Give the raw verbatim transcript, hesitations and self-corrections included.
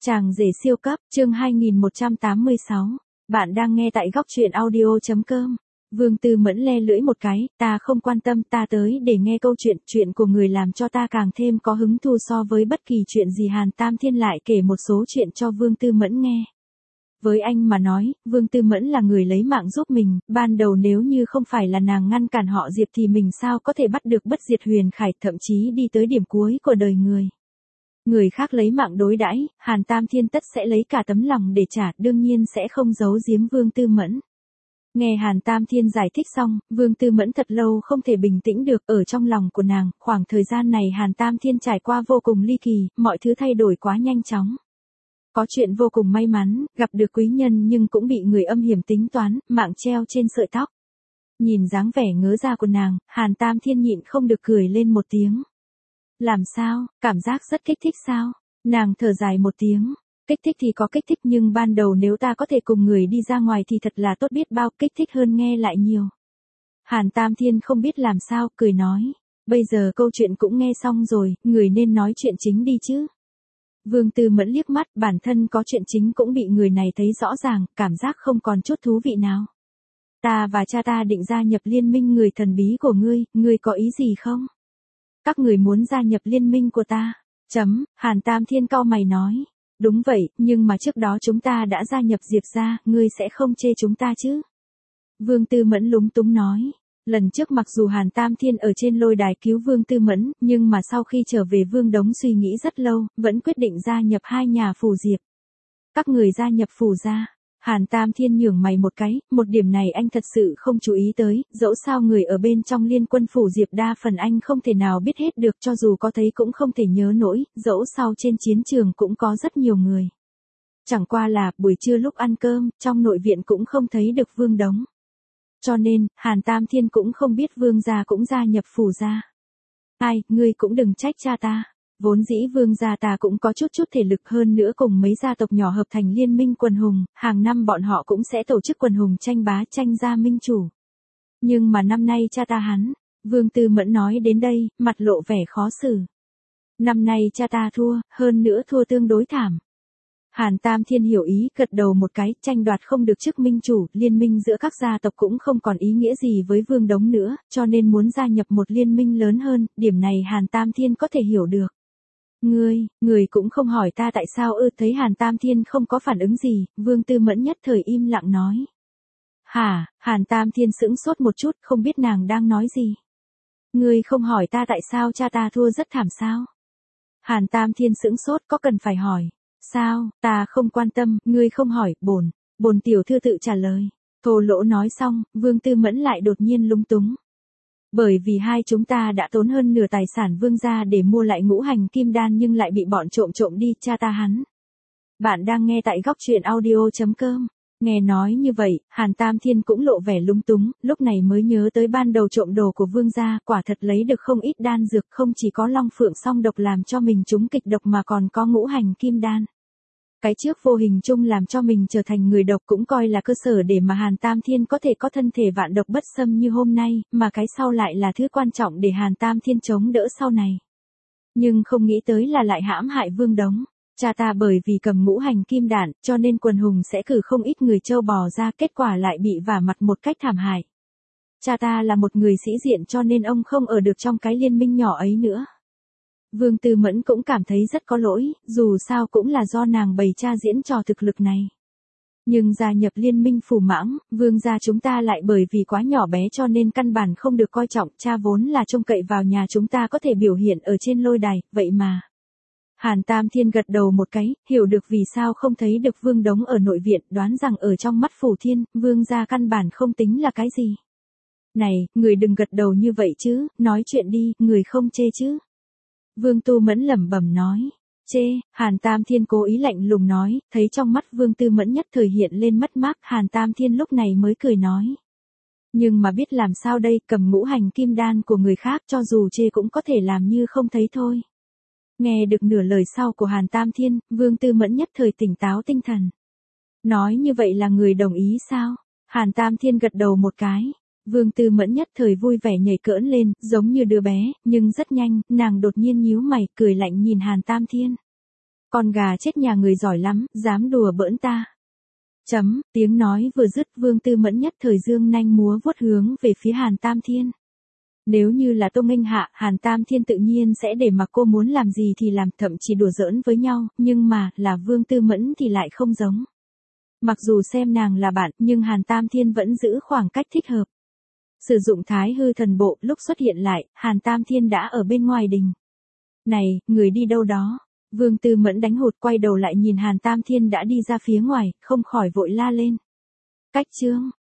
Chàng rể siêu cấp, chương hai nghìn một trăm tám mươi sáu. Bạn đang nghe tại góc truyện audio.com. Vương Tư Mẫn le lưỡi một cái, ta không quan tâm, ta tới để nghe câu chuyện, chuyện của người làm cho ta càng thêm có hứng thú so với bất kỳ chuyện gì. Hàn Tam Thiên lại kể một số chuyện cho Vương Tư Mẫn nghe. Với anh mà nói, Vương Tư Mẫn là người lấy mạng giúp mình, ban đầu nếu như không phải là nàng ngăn cản họ Diệp thì mình sao có thể bắt được bất diệt huyền khải, thậm chí đi tới điểm cuối của đời người. Người khác lấy mạng đối đãi, Hàn Tam Thiên tất sẽ lấy cả tấm lòng để trả, đương nhiên sẽ không giấu giếm Vương Tư Mẫn. Nghe Hàn Tam Thiên giải thích xong, Vương Tư Mẫn thật lâu không thể bình tĩnh được. Ở trong lòng của nàng, khoảng thời gian này Hàn Tam Thiên trải qua vô cùng ly kỳ, mọi thứ thay đổi quá nhanh chóng. Có chuyện vô cùng may mắn, gặp được quý nhân nhưng cũng bị người âm hiểm tính toán, mạng treo trên sợi tóc. Nhìn dáng vẻ ngớ ra của nàng, Hàn Tam Thiên nhịn không được cười lên một tiếng. Làm sao, cảm giác rất kích thích sao? Nàng thở dài một tiếng. Kích thích thì có kích thích, nhưng ban đầu nếu ta có thể cùng người đi ra ngoài thì thật là tốt biết bao, kích thích hơn nghe lại nhiều. Hàn Tam Thiên không biết làm sao, cười nói. Bây giờ câu chuyện cũng nghe xong rồi, người nên nói chuyện chính đi chứ. Vương Tư Mẫn liếc mắt, bản thân có chuyện chính cũng bị người này thấy rõ ràng, cảm giác không còn chút thú vị nào. Ta và cha ta định gia nhập liên minh người thần bí của ngươi, ngươi có ý gì không? Các người muốn gia nhập liên minh của ta. Chấm, Hàn Tam Thiên cau mày nói. Đúng vậy, nhưng mà trước đó chúng ta đã gia nhập Diệp gia, ngươi sẽ không chê chúng ta chứ? Vương Tư Mẫn lúng túng nói. Lần trước mặc dù Hàn Tam Thiên ở trên lôi đài cứu Vương Tư Mẫn, nhưng mà sau khi trở về Vương Đống suy nghĩ rất lâu, vẫn quyết định gia nhập hai nhà Phù Diệp. Các người gia nhập Phù gia. Hàn Tam Thiên nhướng mày một cái, một điểm này anh thật sự không chú ý tới, dẫu sao người ở bên trong liên quân Phù Diệp đa phần anh không thể nào biết hết được, cho dù có thấy cũng không thể nhớ nổi, dẫu sao trên chiến trường cũng có rất nhiều người. Chẳng qua là, buổi trưa lúc ăn cơm, trong nội viện cũng không thấy được Vương Đống. Cho nên, Hàn Tam Thiên cũng không biết Vương gia cũng gia nhập Phù gia. Ai, ngươi cũng đừng trách cha ta. Vốn dĩ Vương gia ta cũng có chút chút thể lực, hơn nữa cùng mấy gia tộc nhỏ hợp thành liên minh quần hùng, hàng năm bọn họ cũng sẽ tổ chức quần hùng tranh bá tranh gia minh chủ. Nhưng mà năm nay cha ta hắn, Vương Tư Mẫn nói đến đây, mặt lộ vẻ khó xử. Năm nay cha ta thua, hơn nữa thua tương đối thảm. Hàn Tam Thiên hiểu ý, gật đầu một cái, tranh đoạt không được chức minh chủ, liên minh giữa các gia tộc cũng không còn ý nghĩa gì với Vương Đống nữa, cho nên muốn gia nhập một liên minh lớn hơn, điểm này Hàn Tam Thiên có thể hiểu được. Ngươi, người cũng không hỏi ta tại sao ư? Thấy Hàn Tam Thiên không có phản ứng gì, Vương Tư Mẫn nhất thời im lặng nói. Hả? Hàn Tam Thiên sững sốt một chút, không biết nàng đang nói gì. Ngươi không hỏi ta tại sao cha ta thua rất thảm sao? Hàn Tam Thiên sững sốt, có cần phải hỏi. Sao, ta không quan tâm, ngươi không hỏi, bổn, bổn tiểu thư tự trả lời. Thô lỗ nói xong, Vương Tư Mẫn lại đột nhiên lúng túng. Bởi vì hai chúng ta đã tốn hơn nửa tài sản Vương gia để mua lại ngũ hành kim đan nhưng lại bị bọn trộm trộm đi, cha ta hắn. Bạn đang nghe tại góc truyện audio.com. Nghe nói như vậy, Hàn Tam Thiên cũng lộ vẻ lúng túng, lúc này mới nhớ tới ban đầu trộm đồ của Vương gia, quả thật lấy được không ít đan dược, không chỉ có Long Phượng song độc làm cho mình trúng kịch độc mà còn có ngũ hành kim đan. Cái trước vô hình chung làm cho mình trở thành người độc cũng coi là cơ sở để mà Hàn Tam Thiên có thể có thân thể vạn độc bất xâm như hôm nay, mà cái sau lại là thứ quan trọng để Hàn Tam Thiên chống đỡ sau này. Nhưng không nghĩ tới là lại hãm hại Vương Đống. Cha ta bởi vì cầm ngũ hành kim đạn, cho nên quần hùng sẽ cử không ít người châu bò ra, kết quả lại bị vả mặt một cách thảm hại. Cha ta là một người sĩ diện cho nên ông không ở được trong cái liên minh nhỏ ấy nữa. Vương Tư Mẫn cũng cảm thấy rất có lỗi, dù sao cũng là do nàng bày cha diễn trò thực lực này. Nhưng gia nhập liên minh Phù Mãng, Vương gia chúng ta lại bởi vì quá nhỏ bé cho nên căn bản không được coi trọng, cha vốn là trông cậy vào nhà chúng ta có thể biểu hiện ở trên lôi đài, vậy mà. Hàn Tam Thiên gật đầu một cái, hiểu được vì sao không thấy được Vương Đống ở nội viện, đoán rằng ở trong mắt Phù Thiên, Vương gia căn bản không tính là cái gì. Này, người đừng gật đầu như vậy chứ, nói chuyện đi, người không chê chứ. Vương Tư Mẫn lẩm bẩm nói. Chê, Hàn Tam Thiên cố ý lạnh lùng nói, thấy trong mắt Vương Tư Mẫn nhất thời hiện lên mất mát, Hàn Tam Thiên lúc này mới cười nói. Nhưng mà biết làm sao đây, cầm ngũ hành kim đan của người khác cho dù chê cũng có thể làm như không thấy thôi. Nghe được nửa lời sau của Hàn Tam Thiên, Vương Tư Mẫn nhất thời tỉnh táo tinh thần. Nói như vậy là người đồng ý sao? Hàn Tam Thiên gật đầu một cái. Vương Tư Mẫn nhất thời vui vẻ nhảy cỡn lên, giống như đứa bé, nhưng rất nhanh, nàng đột nhiên nhíu mày, cười lạnh nhìn Hàn Tam Thiên. Con gà chết nhà người giỏi lắm, dám đùa bỡn ta. Chấm, tiếng nói vừa dứt Vương Tư Mẫn nhất thời dương nanh múa vuốt hướng về phía Hàn Tam Thiên. Nếu như là Tô Nghênh Hạ, Hàn Tam Thiên tự nhiên sẽ để mặc cô muốn làm gì thì làm, thậm chí đùa giỡn với nhau, nhưng mà, là Vương Tư Mẫn thì lại không giống. Mặc dù xem nàng là bạn, nhưng Hàn Tam Thiên vẫn giữ khoảng cách thích hợp. Sử dụng Thái Hư Thần Bộ, lúc xuất hiện lại, Hàn Tam Thiên đã ở bên ngoài đình. Này, người đi đâu đó? Vương Tư Mẫn đánh hụt quay đầu lại nhìn Hàn Tam Thiên đã đi ra phía ngoài, không khỏi vội la lên. Cách chương.